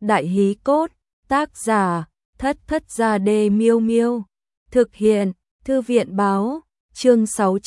Đại hí cốt, tác giả, Thất Thất Gia Đê Miêu Miêu. Thực hiện, Thư viện báo, chương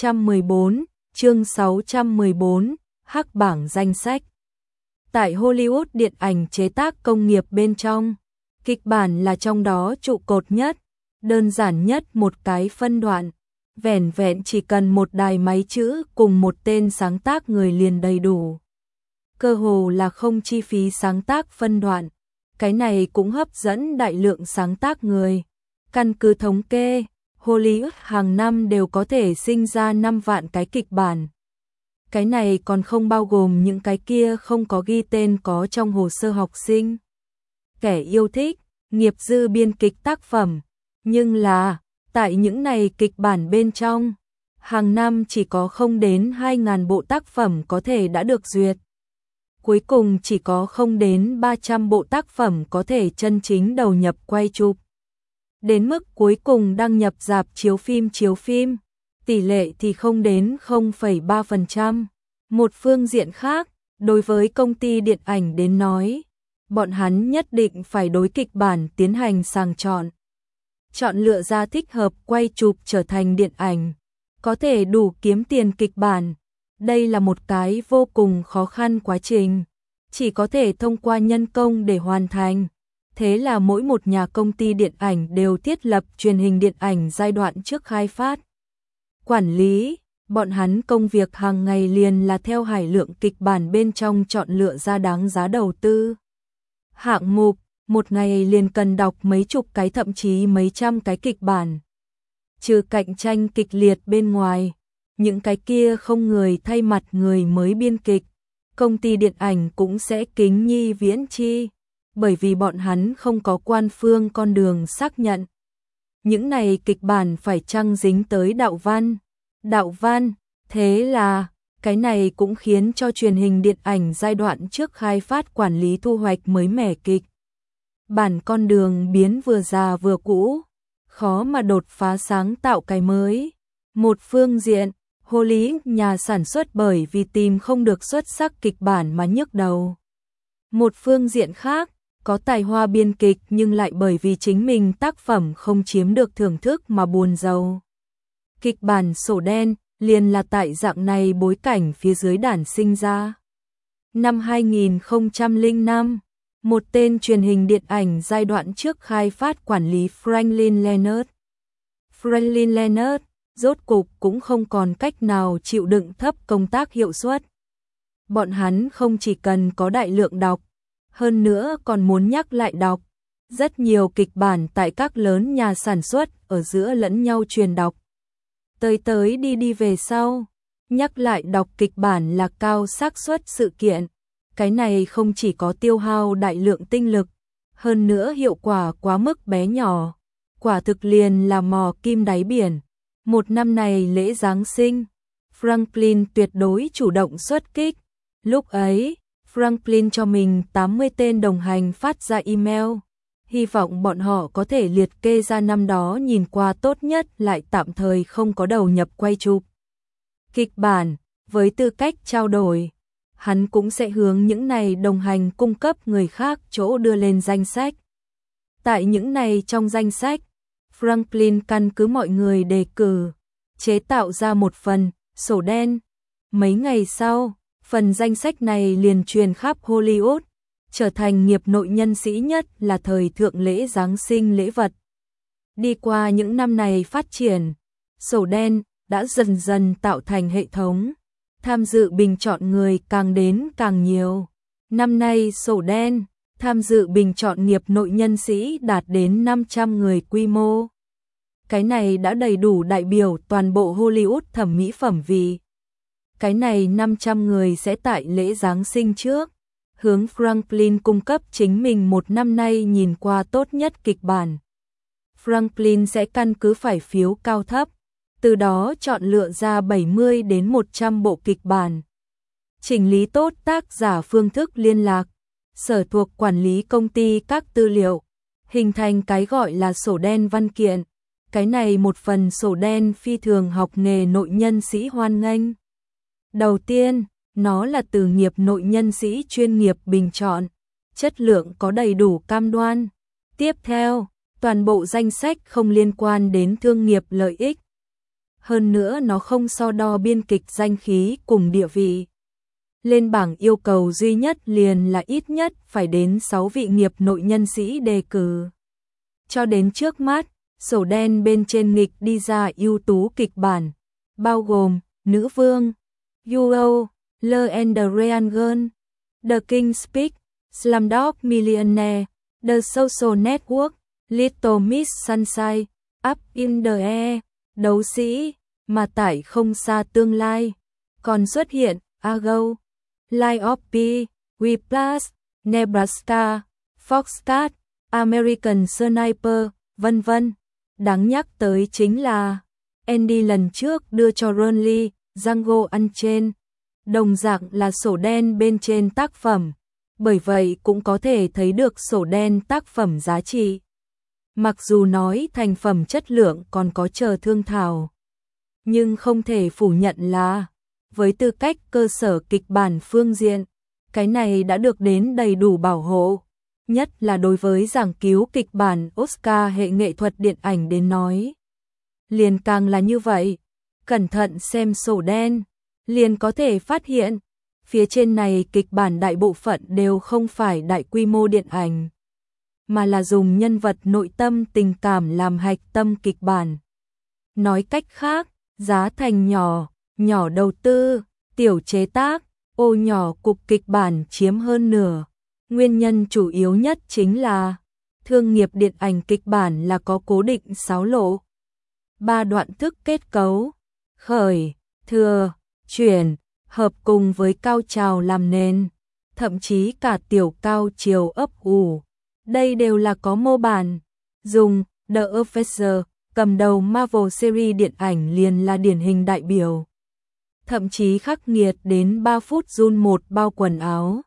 614, Hắc bảng danh sách. Tại Hollywood điện ảnh chế tác công nghiệp bên trong, kịch bản là trong đó trụ cột nhất, đơn giản nhất một cái phân đoạn. Vẻn vẹn chỉ cần một đài máy chữ cùng một tên sáng tác người liền đầy đủ. Cơ hồ là không chi phí sáng tác phân đoạn. Cái này cũng hấp dẫn đại lượng sáng tác người. Căn cứ thống kê, Hollywood hàng năm đều có thể sinh ra 5 vạn cái kịch bản. Cái này còn không bao gồm những cái kia không có ghi tên có trong hồ sơ học sinh. Kẻ yêu thích, nghiệp dư biên kịch tác phẩm. Nhưng là, tại những này kịch bản bên trong, hàng năm chỉ có không đến 2.000 bộ tác phẩm có thể đã được duyệt. Cuối cùng chỉ có không đến 300 bộ tác phẩm có thể chân chính đầu nhập quay chụp. Đến mức cuối cùng đăng nhập rạp chiếu phim, tỷ lệ thì không đến 0,3%. Một phương diện khác, đối với công ty điện ảnh đến nói, bọn hắn nhất định phải đối kịch bản tiến hành sàng chọn. Chọn lựa ra thích hợp quay chụp trở thành điện ảnh, có thể đủ kiếm tiền kịch bản. Đây là một cái vô cùng khó khăn quá trình, chỉ có thể thông qua nhân công để hoàn thành. Thế là mỗi một nhà công ty điện ảnh đều thiết lập truyền hình điện ảnh giai đoạn trước khai phát. Quản lý, bọn hắn công việc hàng ngày liền là theo hải lượng kịch bản bên trong chọn lựa ra đáng giá đầu tư. Hạng mục, một ngày liền cần đọc mấy chục cái thậm chí mấy trăm cái kịch bản. Trừ cạnh tranh kịch liệt bên ngoài, những cái kia không người thay mặt người mới biên kịch, công ty điện ảnh cũng sẽ kính nhi viễn chi, bởi vì bọn hắn không có quan phương con đường xác nhận. Những này kịch bản phải chăng dính tới đạo văn, thế là, cái này cũng khiến cho truyền hình điện ảnh giai đoạn trước khai phát quản lý thu hoạch mới mẻ kịch bản con đường biến vừa già vừa cũ, khó mà đột phá sáng tạo cái mới. Một phương diện, Hollywood nhà sản xuất bởi vì tìm không được xuất sắc kịch bản mà nhức đầu. Một phương diện khác, có tài hoa biên kịch nhưng lại bởi vì chính mình tác phẩm không chiếm được thưởng thức mà buồn rầu. Kịch bản sổ đen liền là tại dạng này bối cảnh phía dưới đản sinh ra. Năm 2005, một tên truyền hình điện ảnh giai đoạn trước khai phát quản lý Franklin Leonard, rốt cục cũng không còn cách nào chịu đựng thấp công tác hiệu suất. Bọn hắn không chỉ cần có đại lượng đọc, hơn nữa còn muốn nhắc lại đọc. Rất nhiều kịch bản tại các lớn nhà sản xuất ở giữa lẫn nhau truyền đọc. Tới đi về sau, nhắc lại đọc kịch bản là cao xác suất sự kiện. Cái này không chỉ có tiêu hao đại lượng tinh lực, hơn nữa hiệu quả quá mức bé nhỏ. Quả thực liền là mò kim đáy biển. Một năm này lễ Giáng sinh, Franklin tuyệt đối chủ động xuất kích. Lúc ấy, Franklin cho mình 80 tên đồng hành phát ra email, hy vọng bọn họ có thể liệt kê ra năm đó nhìn qua tốt nhất lại tạm thời không có đầu nhập quay chụp kịch bản. Với tư cách trao đổi, hắn cũng sẽ hướng những này đồng hành cung cấp người khác chỗ đưa lên danh sách. Tại những này trong danh sách, Franklin căn cứ mọi người đề cử, chế tạo ra một phần sổ đen. Mấy ngày sau, phần danh sách này liền truyền khắp Hollywood, trở thành nghiệp nội nhân sĩ nhất là thời thượng lễ Giáng sinh lễ vật. Đi qua những năm này phát triển, sổ đen đã dần dần tạo thành hệ thống, tham dự bình chọn người càng đến càng nhiều. Năm nay sổ đen, tham dự bình chọn nghiệp nội nhân sĩ đạt đến 500 người quy mô. Cái này đã đầy đủ đại biểu toàn bộ Hollywood thẩm mỹ phẩm vị. Cái này 500 người sẽ tại lễ Giáng sinh trước, hướng Franklin cung cấp chính mình một năm nay nhìn qua tốt nhất kịch bản. Franklin sẽ căn cứ phải phiếu cao thấp, từ đó chọn lựa ra 70 đến 100 bộ kịch bản. Chỉnh lý tốt tác giả phương thức liên lạc, sở thuộc quản lý công ty các tư liệu, hình thành cái gọi là sổ đen văn kiện. Cái này một phần sổ đen phi thường học nghề nội nhân sĩ hoan nghênh. Đầu tiên, nó là từ nghiệp nội nhân sĩ chuyên nghiệp bình chọn. chất lượng có đầy đủ cam đoan. Tiếp theo, toàn bộ danh sách không liên quan đến thương nghiệp lợi ích. Hơn nữa nó không so đo biên kịch danh khí cùng địa vị. Lên bảng yêu cầu duy nhất liền là ít nhất phải đến 6 vị nghiệp nội nhân sĩ đề cử. Cho đến trước mắt, sổ đen bên trên nghịch đi ra ưu tú kịch bản, bao gồm Nữ Vương, You, Le Andrean Girl, The King's Speech, Slumdog Millionaire, The Social Network, Little Miss Sunshine, Up in the Air, Đấu sĩ, mà tại không xa tương lai, còn xuất hiện Argo, Life of Pi, We Plus, Nebraska, Foxcat, American Sniper, vân vân. Đáng nhắc tới chính là Andy lần trước đưa cho Ronly, Django Unchained, đồng dạng là sổ đen bên trên tác phẩm, bởi vậy cũng có thể thấy được sổ đen tác phẩm giá trị. Mặc dù nói thành phẩm chất lượng còn có chờ thương thảo, nhưng không thể phủ nhận là, với tư cách cơ sở kịch bản phương diện, cái này đã được đến đầy đủ bảo hộ, nhất là đối với giảng cứu kịch bản Oscar hệ nghệ thuật điện ảnh đến nói. Liền càng là như vậy, cẩn thận xem sổ đen, liền có thể phát hiện, phía trên này kịch bản đại bộ phận đều không phải đại quy mô điện ảnh, mà là dùng nhân vật nội tâm tình cảm làm hạch tâm kịch bản. Nói cách khác, giá thành nhỏ, nhỏ đầu tư, tiểu chế tác, ô nhỏ cục kịch bản chiếm hơn nửa. Nguyên nhân chủ yếu nhất chính là thương nghiệp điện ảnh kịch bản là có cố định 6 lộ. 3 đoạn thức kết cấu, khởi, thừa, chuyển, hợp cùng với cao trào làm nền, thậm chí cả tiểu cao chiều ấp ủ. Đây đều là có mô bản. Dùng The Officer cầm đầu Marvel series điện ảnh liền là điển hình đại biểu. Thậm chí khắc nghiệt đến 3 phút run một bao quần áo.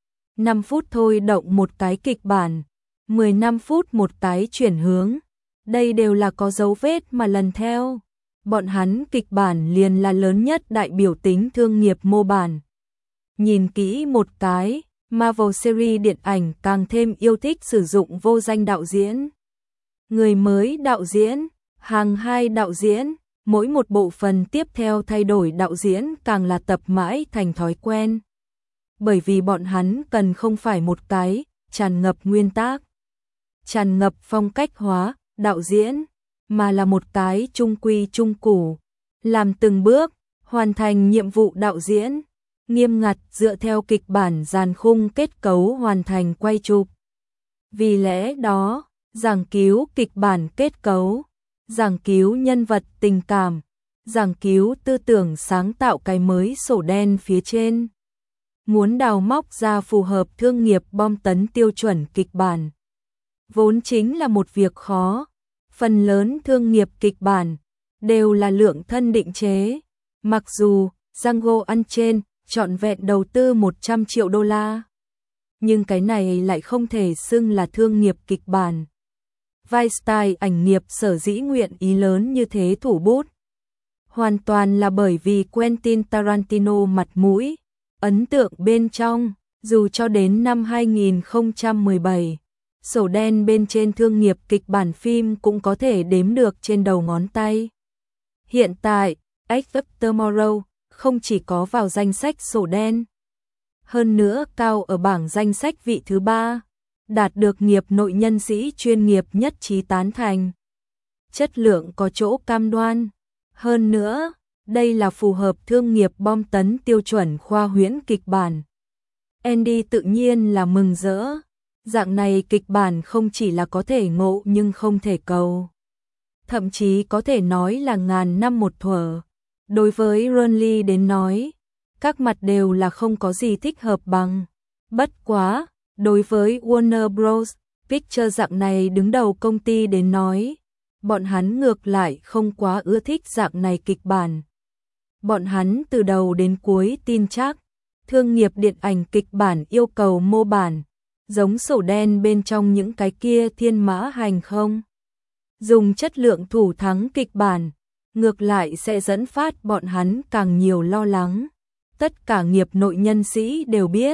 5 phút thôi động một cái kịch bản, 15 phút một cái chuyển hướng. Đây đều là có dấu vết mà lần theo. Bọn hắn kịch bản liền là lớn nhất đại biểu tính thương nghiệp mô bản. Nhìn kỹ một cái, Marvel series điện ảnh càng thêm yêu thích sử dụng vô danh đạo diễn. Người mới đạo diễn, hàng 2 đạo diễn, mỗi một bộ phận tiếp theo thay đổi đạo diễn càng là tập mãi thành thói quen. Bởi vì bọn hắn cần không phải một cái, tràn ngập nguyên tác, tràn ngập phong cách hóa, đạo diễn, mà là một cái trung quy trung củ, làm từng bước, hoàn thành nhiệm vụ đạo diễn, nghiêm ngặt dựa theo kịch bản dàn khung kết cấu hoàn thành quay chụp. Vì lẽ đó, giảng cứu kịch bản kết cấu, giảng cứu nhân vật tình cảm, giảng cứu tư tưởng sáng tạo cái mới sổ đen phía trên. Muốn đào móc ra phù hợp thương nghiệp bom tấn tiêu chuẩn kịch bản, vốn chính là một việc khó. Phần lớn thương nghiệp kịch bản đều là lượng thân định chế. Mặc dù Django Unchained trọn vẹn đầu tư 100 triệu đô la, nhưng cái này lại không thể xưng là thương nghiệp kịch bản. Weinstein ảnh nghiệp sở dĩ nguyện ý lớn như thế thủ bút, hoàn toàn là bởi vì Quentin Tarantino mặt mũi, ấn tượng bên trong, dù cho đến năm 2017. Sổ đen bên trên thương nghiệp kịch bản phim cũng có thể đếm được trên đầu ngón tay. Hiện tại, Edge of Tomorrow không chỉ có vào danh sách sổ đen, hơn nữa cao ở bảng danh sách vị thứ 3, đạt được nghiệp nội nhân sĩ chuyên nghiệp nhất trí tán thành. Chất lượng có chỗ cam đoan. Hơn nữa, đây là phù hợp thương nghiệp bom tấn tiêu chuẩn khoa huyễn kịch bản. Andy tự nhiên là mừng rỡ. Dạng này kịch bản không chỉ là có thể ngộ nhưng không thể cầu. Thậm chí có thể nói là ngàn năm một thuở. Đối với Ronly đến nói, các mặt đều là không có gì thích hợp bằng. Bất quá, đối với Warner Bros. Pictures dạng này đứng đầu công ty đến nói, bọn hắn ngược lại không quá ưa thích dạng này kịch bản. Bọn hắn từ đầu đến cuối tin chắc, thương nghiệp điện ảnh kịch bản yêu cầu mô bản, giống sổ đen bên trong những cái kia thiên mã hành không. Dùng chất lượng thủ thắng kịch bản, ngược lại sẽ dẫn phát bọn hắn càng nhiều lo lắng. Tất cả nghiệp nội nhân sĩ đều biết,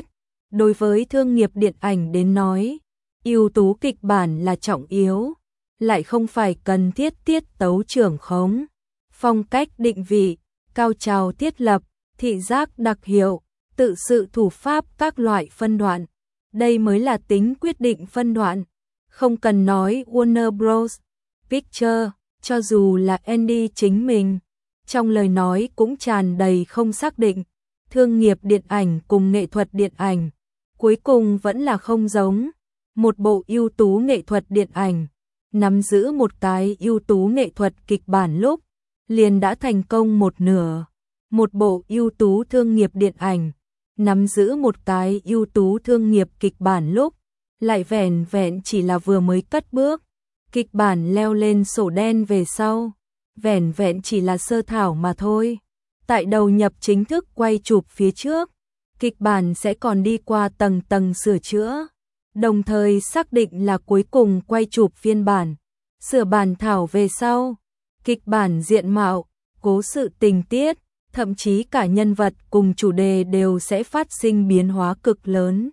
Đối với thương nghiệp điện ảnh đến nói, ưu tú kịch bản là trọng yếu, lại không phải cần thiết tiết tấu trưởng khống, phong cách định vị, cao trào thiết lập, thị giác đặc hiệu, tự sự thủ pháp các loại phân đoạn. Đây mới là tính quyết định phân đoạn. Không cần nói Warner Bros. Pictures, cho dù là Andy chính mình, trong lời nói cũng tràn đầy không xác định. Thương nghiệp điện ảnh cùng nghệ thuật điện ảnh, cuối cùng vẫn là không giống. Một bộ ưu tú nghệ thuật điện ảnh, nắm giữ một cái ưu tú nghệ thuật kịch bản lúc, liền đã thành công một nửa. Một bộ ưu tú thương nghiệp điện ảnh, nắm giữ một cái ưu tú thương nghiệp kịch bản lúc, lại vẻn vẹn chỉ là vừa mới cất bước. Kịch bản leo lên sổ đen về sau, vẻn vẹn chỉ là sơ thảo mà thôi. Tại đầu nhập chính thức quay chụp phía trước, kịch bản sẽ còn đi qua tầng tầng sửa chữa, đồng thời xác định là cuối cùng quay chụp phiên bản, sửa bản thảo về sau. Kịch bản diện mạo, cố sự tình tiết, thậm chí cả nhân vật cùng chủ đề đều sẽ phát sinh biến hóa cực lớn.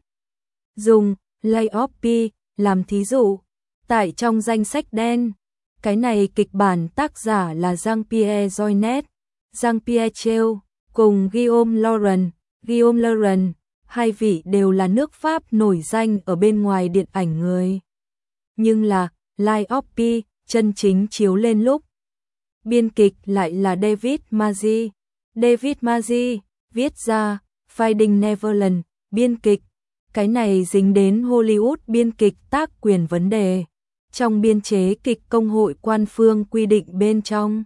Dùng Layoff P làm thí dụ, tại trong danh sách đen, cái này kịch bản tác giả là Jean-Pierre Jeunet, Jean-Pierre Cheu, cùng Guillaume Laurent. Guillaume Laurent, hai vị đều là nước Pháp nổi danh ở bên ngoài điện ảnh người. Nhưng là Layoff P chân chính chiếu lên lúc, biên kịch lại là David Maggi. David Maggi viết ra Finding Neverland, biên kịch. Cái này dính đến Hollywood biên kịch tác quyền vấn đề. Trong biên chế kịch công hội quan phương quy định bên trong,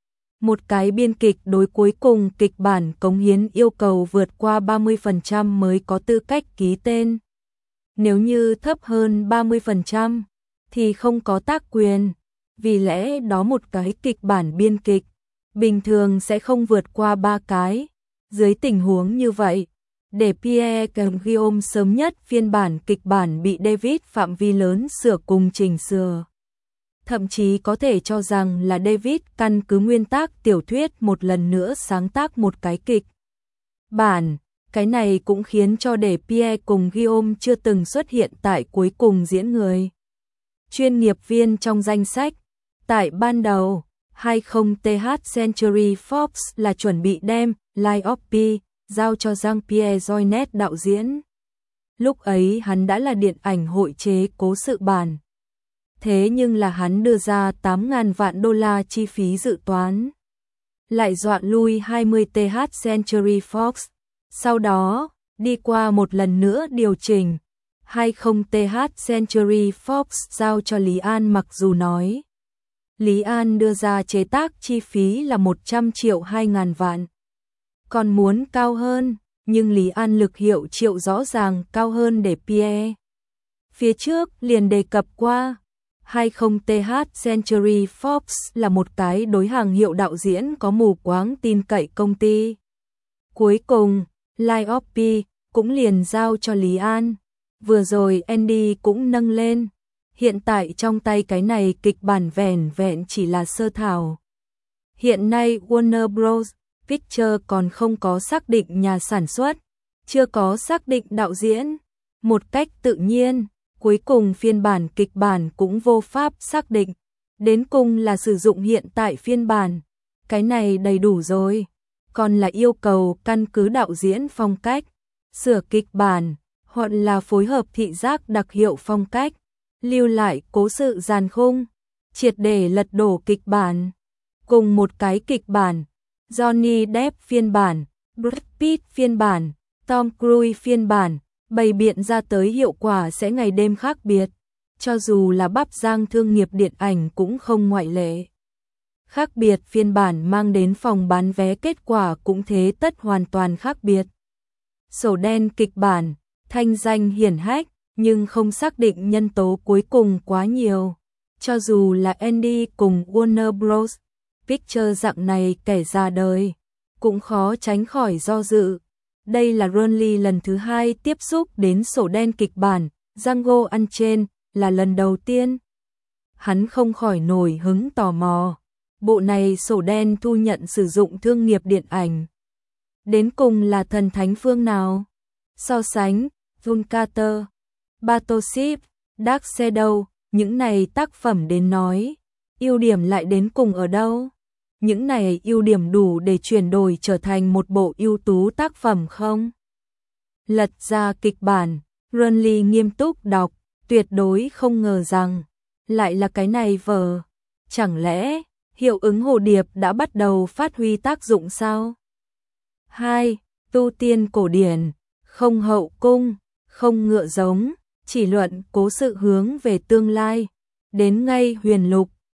một cái biên kịch đối cuối cùng kịch bản cống hiến yêu cầu vượt qua 30% mới có tư cách ký tên. Nếu như thấp hơn 30% thì không có tác quyền. Vì lẽ đó một cái kịch bản biên kịch bình thường sẽ không vượt qua 3 cái. Dưới tình huống như vậy, để Pierre cùng Guillaume sớm nhất phiên bản kịch bản bị David phạm vi lớn sửa cùng chỉnh sửa. Thậm chí có thể cho rằng là David căn cứ nguyên tác tiểu thuyết một lần nữa sáng tác một cái kịch bản. Cái này cũng khiến cho để Pierre cùng Guillaume chưa từng xuất hiện tại cuối cùng diễn người chuyên nghiệp viên trong danh sách. Tại ban đầu, 20th Century Fox là chuẩn bị đem Layoff P giao cho Jean-Pierre Jeunet đạo diễn. Lúc ấy hắn đã là điện ảnh hội chế cố sự bản. Thế nhưng là hắn đưa ra 8.000 vạn đô la chi phí dự toán, lại dọa lui 20th Century Fox. Sau đó, đi qua một lần nữa điều chỉnh, 20th Century Fox giao cho Lý An, mặc dù nói Lý An đưa ra chế tác chi phí là 100 triệu 2.000 vạn. Còn muốn cao hơn, nhưng Lý An lực hiệu triệu rõ ràng cao hơn để Pierre. Phía trước liền đề cập qua, 20th Century Fox là một cái đối hàng hiệu đạo diễn có mù quáng tin cậy công ty. Cuối cùng, Layoff P cũng liền giao cho Lý An. Vừa rồi Andy cũng nâng lên. Hiện tại trong tay cái này kịch bản vẻn vẹn chỉ là sơ thảo. Hiện nay Warner Bros. Pictures còn không có xác định nhà sản xuất, chưa có xác định đạo diễn. Một cách tự nhiên, cuối cùng phiên bản kịch bản cũng vô pháp xác định. Đến cùng là sử dụng hiện tại phiên bản. Cái này đầy đủ rồi. Còn là yêu cầu căn cứ đạo diễn phong cách, sửa kịch bản, hoặc là phối hợp thị giác đặc hiệu phong cách, lưu lại cố sự dàn khung, triệt để lật đổ kịch bản. Cùng một cái kịch bản, Johnny Depp phiên bản, Brad Pitt phiên bản, Tom Cruise phiên bản, bày biện ra tới hiệu quả sẽ ngày đêm khác biệt. Cho dù là bắp rang thương nghiệp điện ảnh cũng không ngoại lệ. Khác biệt phiên bản mang đến phòng bán vé kết quả cũng thế tất hoàn toàn khác biệt. Sổ đen kịch bản, thanh danh hiển hách, nhưng không xác định nhân tố cuối cùng quá nhiều. Cho dù là Andy cùng Warner Bros. Pictures dạng này kẻ ra đời, cũng khó tránh khỏi do dự. Đây là Ronly lần thứ 2 tiếp xúc đến sổ đen kịch bản, Django Unchained là lần đầu tiên. Hắn không khỏi nổi hứng tò mò. Bộ này sổ đen thu nhận sử dụng thương nghiệp điện ảnh. Đến cùng là thần thánh phương nào? So sánh, Zuncarter, Battleship, Dark Shadow, những này tác phẩm đến nói, ưu điểm lại đến cùng ở đâu? Những này ưu điểm đủ để chuyển đổi trở thành một bộ ưu tú tác phẩm không? Lật ra kịch bản, Runley nghiêm túc đọc, tuyệt đối không ngờ rằng lại là cái này vở. Chẳng lẽ hiệu ứng hồ điệp đã bắt đầu phát huy tác dụng sao? 2. Tu tiên cổ điển, không hậu cung, không ngựa giống, chỉ luận cố sự hướng về tương lai. Đến ngay huyền lục,